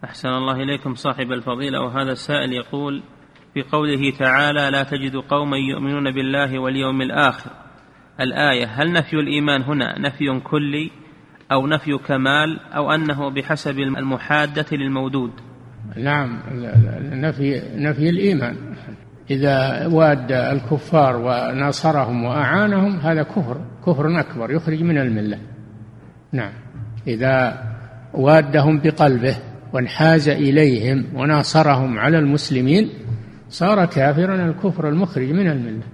أحسن الله إليكم صاحب الفضيلة. وهذا السائل يقول: في قوله تعالى: لا تجد قوما يؤمنون بالله واليوم الآخر، الآية، هل نفي الإيمان هنا نفي كلي أو نفي كمال، أو أنه بحسب المحادة للمودود؟ نعم، نفي الإيمان. إذا واد الكفار وناصرهم وأعانهم هذا كفر أكبر يخرج من الملة. نعم، إذا وادهم بقلبه وانحاز إليهم وناصرهم على المسلمين صار كافرا، الكفر المخرج من الملة.